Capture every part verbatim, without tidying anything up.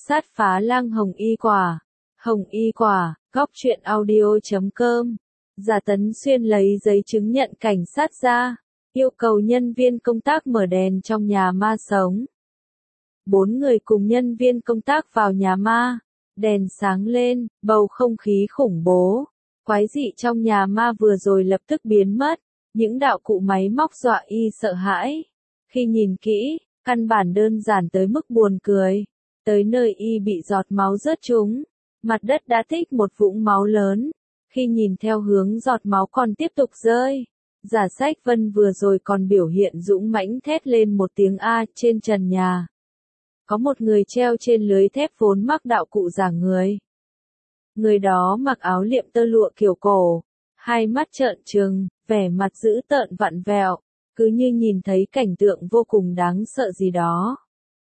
sát phá lang Hồng Y Quả. Hồng Y Quả, góc truyện audio chấm com. Giả Tấn Xuyên lấy giấy chứng nhận cảnh sát ra, yêu cầu nhân viên công tác mở đèn trong nhà ma sống. Bốn người cùng nhân viên công tác vào nhà ma, đèn sáng lên, bầu không khí khủng bố. Quái dị trong nhà ma vừa rồi lập tức biến mất, những đạo cụ máy móc dọa y sợ hãi. Khi nhìn kỹ, căn bản đơn giản tới mức buồn cười. Tới nơi y bị giọt máu rớt trúng, mặt đất đã tích một vũng máu lớn. Khi nhìn theo hướng giọt máu còn tiếp tục rơi, Giả Sách Vân vừa rồi còn biểu hiện dũng mãnh thét lên một tiếng A trên trần nhà. Có một người treo trên lưới thép vốn mắc đạo cụ giả người. Người đó mặc áo liệm tơ lụa kiểu cổ, hai mắt trợn trừng, vẻ mặt dữ tợn vặn vẹo, cứ như nhìn thấy cảnh tượng vô cùng đáng sợ gì đó.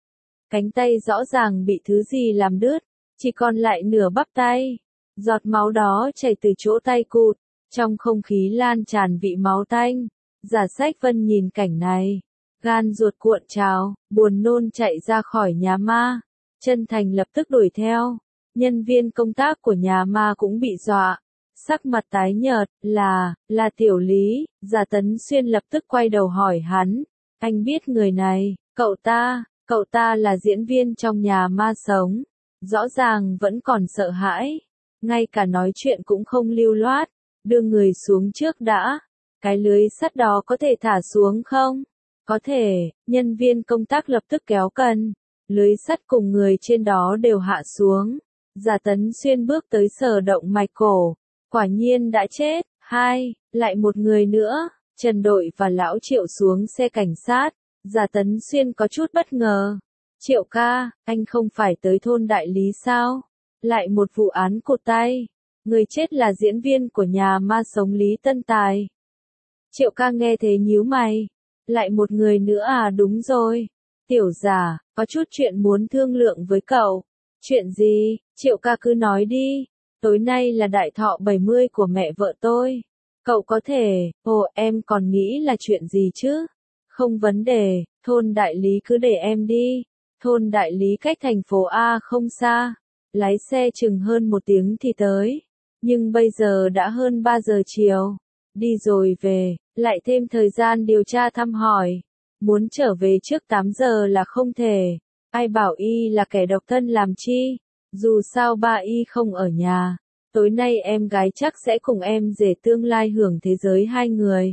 Cánh tay rõ ràng bị thứ gì làm đứt, chỉ còn lại nửa bắp tay. Giọt máu đó chảy từ chỗ tay cụt, trong không khí lan tràn vị máu tanh. Giả Sách Vân nhìn cảnh này, gan ruột cuộn trào, buồn nôn chạy ra khỏi nhà ma. Chân Thành lập tức đuổi theo. Nhân viên công tác của nhà ma cũng bị dọa, sắc mặt tái nhợt. Là, là Tiểu Lý. Giả Tấn Xuyên lập tức quay đầu hỏi hắn, anh biết người này? Cậu ta, cậu ta là diễn viên trong nhà ma sống, rõ ràng vẫn còn sợ hãi, ngay cả nói chuyện cũng không lưu loát. Đưa người xuống trước đã, cái lưới sắt đó có thể thả xuống không? Có thể. Nhân viên công tác lập tức kéo cần, lưới sắt cùng người trên đó đều hạ xuống. Giả Tấn Xuyên bước tới sờ động mạch cổ, quả nhiên đã chết. Hai, lại một người nữa. Trần Đội và Lão Triệu xuống xe cảnh sát. Giả Tấn Xuyên có chút bất ngờ. Triệu ca, anh không phải tới thôn Đại Lý sao? Lại một vụ án cụt tay. Người chết là diễn viên của nhà ma sống Lý Tân Tài. Triệu ca nghe thế nhíu mày. Lại một người nữa à? Đúng rồi. Tiểu Giả, có chút chuyện muốn thương lượng với cậu. Chuyện gì? Triệu ca cứ nói đi. Tối nay là đại thọ bảy mươi của mẹ vợ tôi. Cậu có thể. Ồ, em còn nghĩ là chuyện gì chứ? Không vấn đề, thôn Đại Lý cứ để em đi. Thôn Đại Lý cách thành phố A không xa. Lái xe chừng hơn một tiếng thì tới. Nhưng bây giờ đã hơn ba giờ chiều. Đi rồi về, lại thêm thời gian điều tra thăm hỏi. Muốn trở về trước tám giờ là không thể. Ai bảo y là kẻ độc thân làm chi? Dù sao ba y không ở nhà. Tối nay em gái chắc sẽ cùng em rể tương lai hưởng thế giới hai người.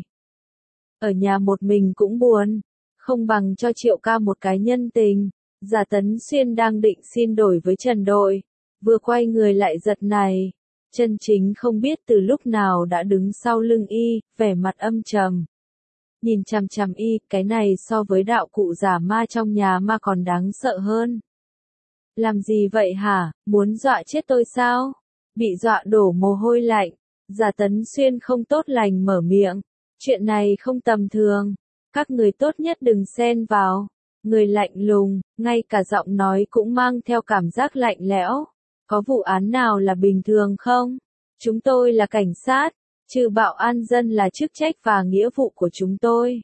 Ở nhà một mình cũng buồn. Không bằng cho Triệu ca một cái nhân tình. Giả Tấn Xuyên đang định xin đổi với Trần Đội. Vừa quay người lại giật này. Chân Chính không biết từ lúc nào đã đứng sau lưng y, vẻ mặt âm trầm. Nhìn chằm chằm y, cái này so với đạo cụ giả ma trong nhà ma còn đáng sợ hơn. Làm gì vậy hả? Muốn dọa chết tôi sao? Bị dọa đổ mồ hôi lạnh. Giả Tấn Xuyên không tốt lành mở miệng. Chuyện này không tầm thường. Các người tốt nhất đừng xen vào. Người lạnh lùng, ngay cả giọng nói cũng mang theo cảm giác lạnh lẽo. Có vụ án nào là bình thường không? Chúng tôi là cảnh sát, trừ bạo an dân là chức trách và nghĩa vụ của chúng tôi.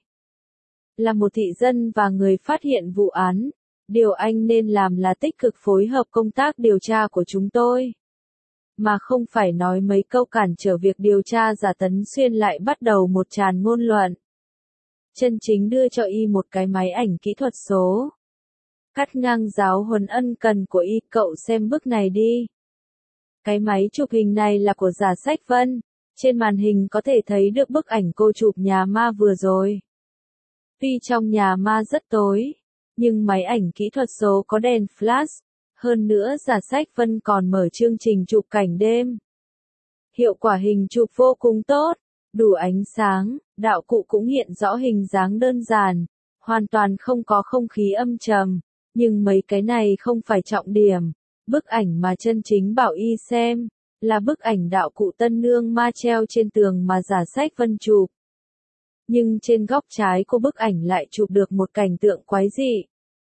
Là một thị dân và người phát hiện vụ án, điều anh nên làm là tích cực phối hợp công tác điều tra của chúng tôi. Mà không phải nói mấy câu cản trở việc điều tra. Giả Tấn Xuyên lại bắt đầu một tràn ngôn luận. Chân Chính đưa cho y một cái máy ảnh kỹ thuật số. Cắt ngang giáo huấn ân cần của y, cậu xem bức này đi. Cái máy chụp hình này là của Giả Sách Vân. Trên màn hình có thể thấy được bức ảnh cô chụp nhà ma vừa rồi. Tuy trong nhà ma rất tối, nhưng máy ảnh kỹ thuật số có đèn flash. Hơn nữa Giả Sách Vân còn mở chương trình chụp cảnh đêm. Hiệu quả hình chụp vô cùng tốt, đủ ánh sáng, đạo cụ cũng hiện rõ hình dáng đơn giản, hoàn toàn không có không khí âm trầm. Nhưng mấy cái này không phải trọng điểm. Bức ảnh mà Chân Chính bảo y xem, là bức ảnh đạo cụ tân nương ma treo trên tường mà Giả Sách Vân chụp. Nhưng trên góc trái của bức ảnh lại chụp được một cảnh tượng quái dị.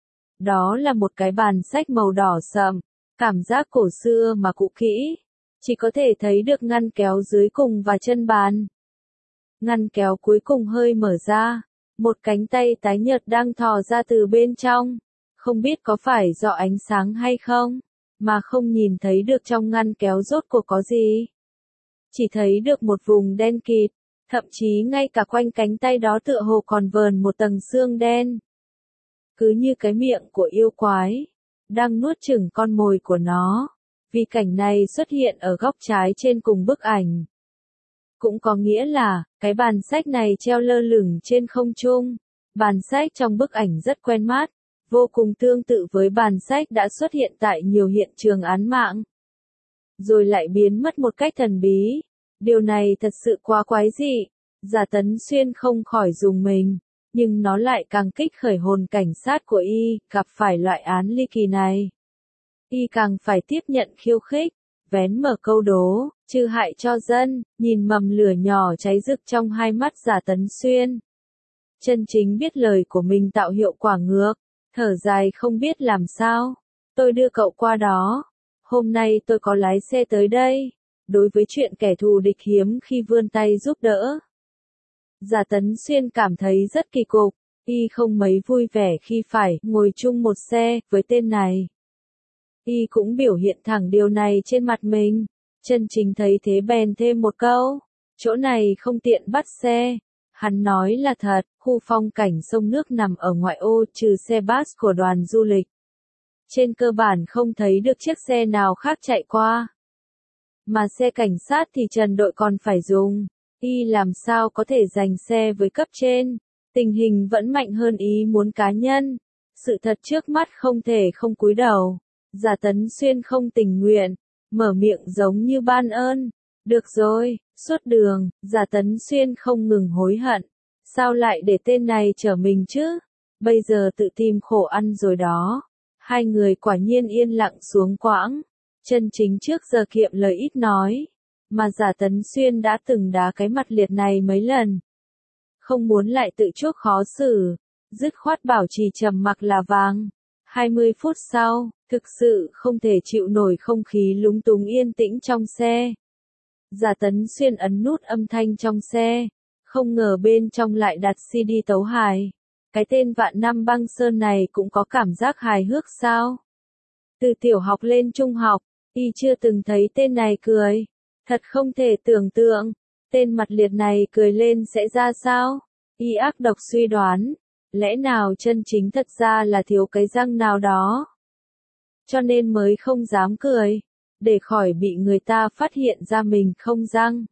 Đó là một cái bàn sách màu đỏ sậm, cảm giác cổ xưa mà cũ kỹ. Chỉ có thể thấy được ngăn kéo dưới cùng và chân bàn. Ngăn kéo cuối cùng hơi mở ra, một cánh tay tái nhợt đang thò ra từ bên trong. Không biết có phải do ánh sáng hay không, mà không nhìn thấy được trong ngăn kéo rốt cuộc có gì. Chỉ thấy được một vùng đen kịt, thậm chí ngay cả quanh cánh tay đó tựa hồ còn vờn một tầng xương đen. Cứ như cái miệng của yêu quái, đang nuốt chửng con mồi của nó. Vì cảnh này xuất hiện ở góc trái trên cùng bức ảnh. Cũng có nghĩa là, cái bàn sách này treo lơ lửng trên không trung. Bàn sách trong bức ảnh rất quen mắt, vô cùng tương tự với bàn sách đã xuất hiện tại nhiều hiện trường án mạng. Rồi lại biến mất một cách thần bí. Điều này thật sự quá quái dị. Giả Tấn Xuyên không khỏi rùng mình, nhưng nó lại càng kích khởi hồn cảnh sát của y, gặp phải loại án ly kỳ này. Y càng phải tiếp nhận khiêu khích, vén mở câu đố, trừ hại cho dân, nhìn mầm lửa nhỏ cháy rực trong hai mắt Giả Tấn Xuyên. Chân chính biết lời của mình tạo hiệu quả ngược, thở dài không biết làm sao. Tôi đưa cậu qua đó. Hôm nay tôi có lái xe tới đây. Đối với chuyện kẻ thù địch hiếm khi vươn tay giúp đỡ. Giả Tấn Xuyên cảm thấy rất kỳ cục, y không mấy vui vẻ khi phải ngồi chung một xe với tên này. Y cũng biểu hiện thẳng điều này trên mặt mình. Chân chính thấy thế bèn thêm một câu. Chỗ này không tiện bắt xe. Hắn nói là thật, khu phong cảnh sông nước nằm ở ngoại ô trừ xe bus của đoàn du lịch. Trên cơ bản không thấy được chiếc xe nào khác chạy qua. Mà xe cảnh sát thì trần đội còn phải dùng. Y làm sao có thể giành xe với cấp trên. Tình hình vẫn mạnh hơn ý muốn cá nhân. Sự thật trước mắt không thể không cúi đầu. Giả Tấn Xuyên không tình nguyện, mở miệng giống như ban ơn. Được rồi, suốt đường, Giả Tấn Xuyên không ngừng hối hận. Sao lại để tên này chở mình chứ? Bây giờ tự tìm khổ ăn rồi đó. Hai người quả nhiên yên lặng xuống quãng. Chân chính trước giờ kiệm lời ít nói. Mà Giả Tấn Xuyên đã từng đá cái mặt liệt này mấy lần. Không muốn lại tự chuốc khó xử. Dứt khoát bảo trì trầm mặc là vàng. hai mươi phút sau, thực sự không thể chịu nổi không khí lúng túng yên tĩnh trong xe. Giả Tấn Xuyên ấn nút âm thanh trong xe. Không ngờ bên trong lại đặt xê đê tấu hài. Cái tên Vạn Năm Băng Sơn này cũng có cảm giác hài hước sao? Từ tiểu học lên trung học, y chưa từng thấy tên này cười. Thật không thể tưởng tượng, tên mặt liệt này cười lên sẽ ra sao? Y ác độc suy đoán, lẽ nào chân chính thật ra là thiếu cái răng nào đó? Cho nên mới không dám cười, để khỏi bị người ta phát hiện ra mình không răng.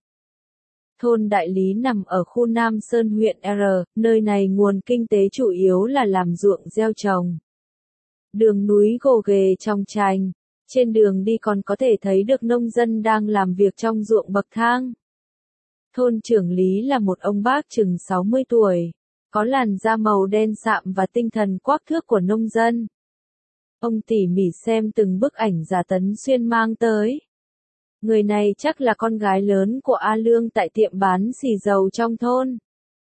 Thôn Đại Lý nằm ở khu Nam Sơn huyện R, nơi này nguồn kinh tế chủ yếu là làm ruộng gieo trồng. Đường núi gồ ghề trong chành, trên đường đi còn có thể thấy được nông dân đang làm việc trong ruộng bậc thang. Thôn trưởng Lý là một ông bác chừng sáu mươi tuổi, có làn da màu đen sạm và tinh thần quắc thước của nông dân. Ông tỉ mỉ xem từng bức ảnh Giả Tấn Xuyên mang tới. Người này chắc là con gái lớn của A Lương tại tiệm bán xì dầu trong thôn.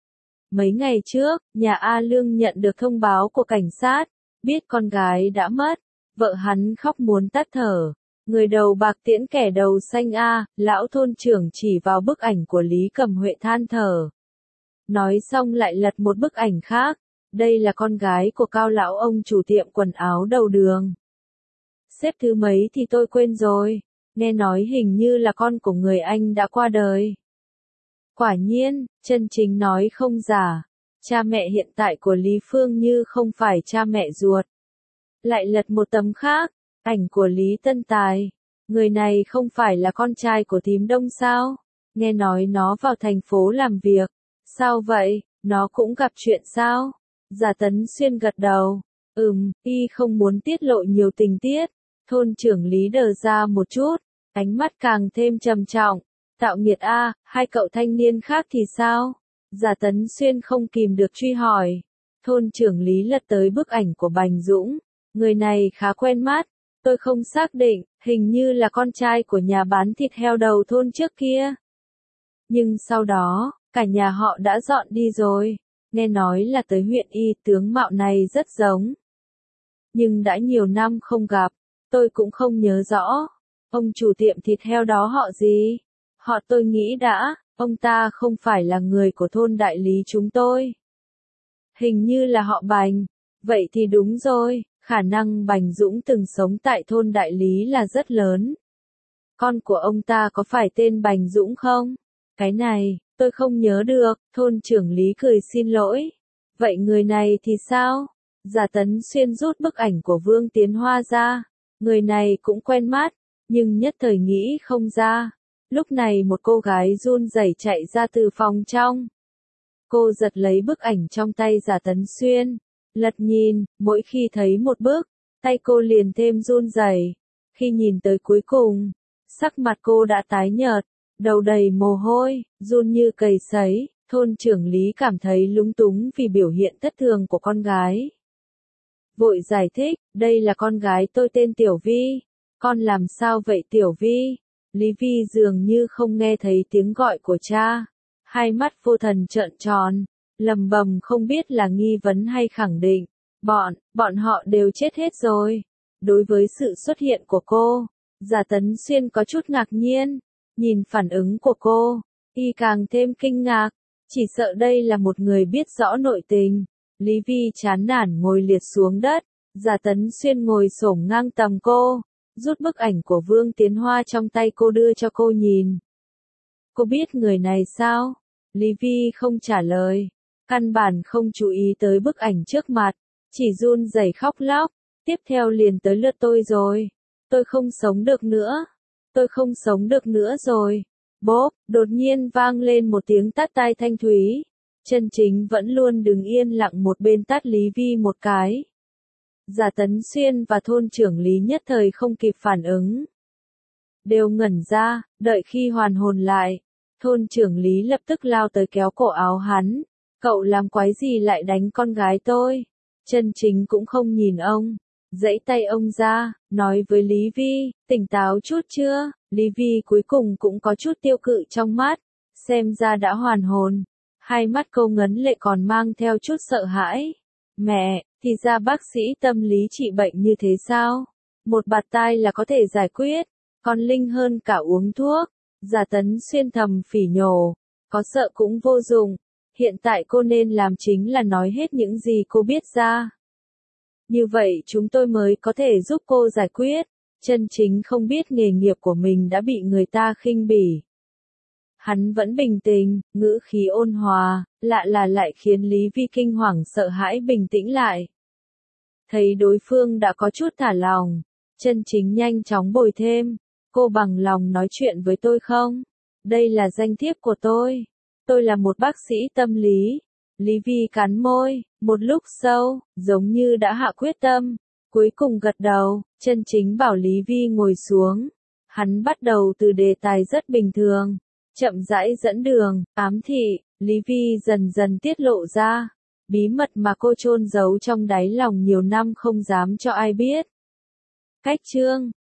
Mấy ngày trước, nhà A Lương nhận được thông báo của cảnh sát, biết con gái đã mất, vợ hắn khóc muốn tắt thở. Người đầu bạc tiễn kẻ đầu xanh A, lão thôn trưởng chỉ vào bức ảnh của Lý Cầm Huệ than thở. Nói xong lại lật một bức ảnh khác, đây là con gái của Cao lão ông chủ tiệm quần áo đầu đường. Xếp thứ mấy thì tôi quên rồi. Nghe nói hình như là con của người anh đã qua đời. Quả nhiên, chân chính nói không giả. Cha mẹ hiện tại của Lý Phương Như không phải cha mẹ ruột. Lại lật một tấm khác, ảnh của Lý Tân Tài. Người này không phải là con trai của thím Đông sao? Nghe nói nó vào thành phố làm việc. Sao vậy, nó cũng gặp chuyện sao? Giả Tấn Xuyên gật đầu. Ừm, y không muốn tiết lộ nhiều tình tiết. Thôn trưởng Lý đờ ra một chút. Ánh mắt càng thêm trầm trọng. Tạo nghiệt a, hai cậu thanh niên khác thì sao? Giả Tấn Xuyên không kìm được truy hỏi. Thôn trưởng Lý lật tới bức ảnh của Bành Dũng. Người này khá quen mắt. Tôi không xác định, hình như là con trai của nhà bán thịt heo đầu thôn trước kia. Nhưng sau đó, cả nhà họ đã dọn đi rồi. Nghe nói là tới huyện Y, tướng mạo này rất giống. Nhưng đã nhiều năm không gặp, tôi cũng không nhớ rõ. Ông chủ tiệm thịt heo đó họ gì? Họ tôi nghĩ đã, ông ta không phải là người của thôn Đại Lý chúng tôi. Hình như là họ Bành. Vậy thì đúng rồi, Khả năng Bành Dũng từng sống tại thôn Đại Lý là rất lớn. Con của ông ta có phải tên Bành Dũng không? Cái này, tôi không nhớ được, thôn trưởng Lý cười xin lỗi. Vậy người này thì sao? Giả Tấn Xuyên rút bức ảnh của Vương Tiến Hoa ra. Người này cũng quen mắt, nhưng nhất thời nghĩ không ra. Lúc này một cô gái run rẩy chạy ra từ phòng trong. Cô giật lấy bức ảnh trong tay Giả Tấn Xuyên. Lật nhìn, mỗi khi thấy một bức, tay cô liền thêm run rẩy. Khi nhìn tới cuối cùng, sắc mặt cô đã tái nhợt, đầu đầy mồ hôi, run như cầy sấy. Thôn trưởng Lý cảm thấy lúng túng vì biểu hiện thất thường của con gái. Vội giải thích, đây là con gái tôi tên Tiểu Vi. Con làm sao vậy Tiểu Vi? Lý Vi dường như không nghe thấy tiếng gọi của cha. Hai mắt vô thần trợn tròn, lầm bầm không biết là nghi vấn hay khẳng định. Bọn, bọn họ đều chết hết rồi. Đối với sự xuất hiện của cô, Giả Tấn Xuyên có chút ngạc nhiên. Nhìn phản ứng của cô, y càng thêm kinh ngạc. Chỉ sợ đây là một người biết rõ nội tình. Lý Vi chán nản ngồi liệt xuống đất. Giả Tấn Xuyên ngồi xổm ngang tầm cô, rút bức ảnh của Vương Tiến Hoa trong tay cô đưa cho cô nhìn. Cô biết người này sao? Lý Vi không trả lời, căn bản không chú ý tới bức ảnh trước mặt, chỉ run rẩy khóc lóc. Tiếp theo liền tới lượt tôi rồi. Tôi không sống được nữa. Tôi không sống được nữa rồi. Bốp, đột nhiên vang lên một tiếng tát tai thanh thúy. Chân Chính vẫn luôn đứng yên lặng một bên tát Lý Vi một cái. Giả Tấn Xuyên và thôn trưởng Lý nhất thời không kịp phản ứng. Đều ngẩn ra, đợi khi hoàn hồn lại. Thôn trưởng Lý lập tức lao tới kéo cổ áo hắn. Cậu làm quái gì lại đánh con gái tôi? Chân Chính cũng không nhìn ông. Dãy tay ông ra, nói với Lý Vi, tỉnh táo chút chưa? Lý Vi cuối cùng cũng có chút tiêu cự trong mắt. Xem ra đã hoàn hồn. Hai mắt cô ngấn lệ còn mang theo chút sợ hãi. Mẹ, thì ra bác sĩ tâm lý trị bệnh như thế sao? Một bạt tai là có thể giải quyết, còn linh hơn cả uống thuốc. Giả Tấn Xuyên thầm phỉ nhổ, có sợ cũng vô dụng. Hiện tại cô nên làm chính là nói hết những gì cô biết ra. Như vậy chúng tôi mới có thể giúp cô giải quyết. Chân Chính không biết nghề nghiệp của mình đã bị người ta khinh bỉ. Hắn vẫn bình tĩnh, ngữ khí ôn hòa, lạ là lại khiến Lý Vi kinh hoàng sợ hãi bình tĩnh lại. Thấy đối phương đã có chút thả lòng, Chân Chính nhanh chóng bồi thêm, cô bằng lòng nói chuyện với tôi không? Đây là danh thiếp của tôi. Tôi là một bác sĩ tâm lý. Lý Vi cắn môi, một lúc sau, giống như đã hạ quyết tâm, cuối cùng gật đầu. Chân Chính bảo Lý Vi ngồi xuống. Hắn bắt đầu từ đề tài rất bình thường, chậm rãi dẫn đường, ám thị. Lý Vi dần dần tiết lộ ra bí mật mà cô chôn giấu trong đáy lòng nhiều năm không dám cho ai biết. Cách chương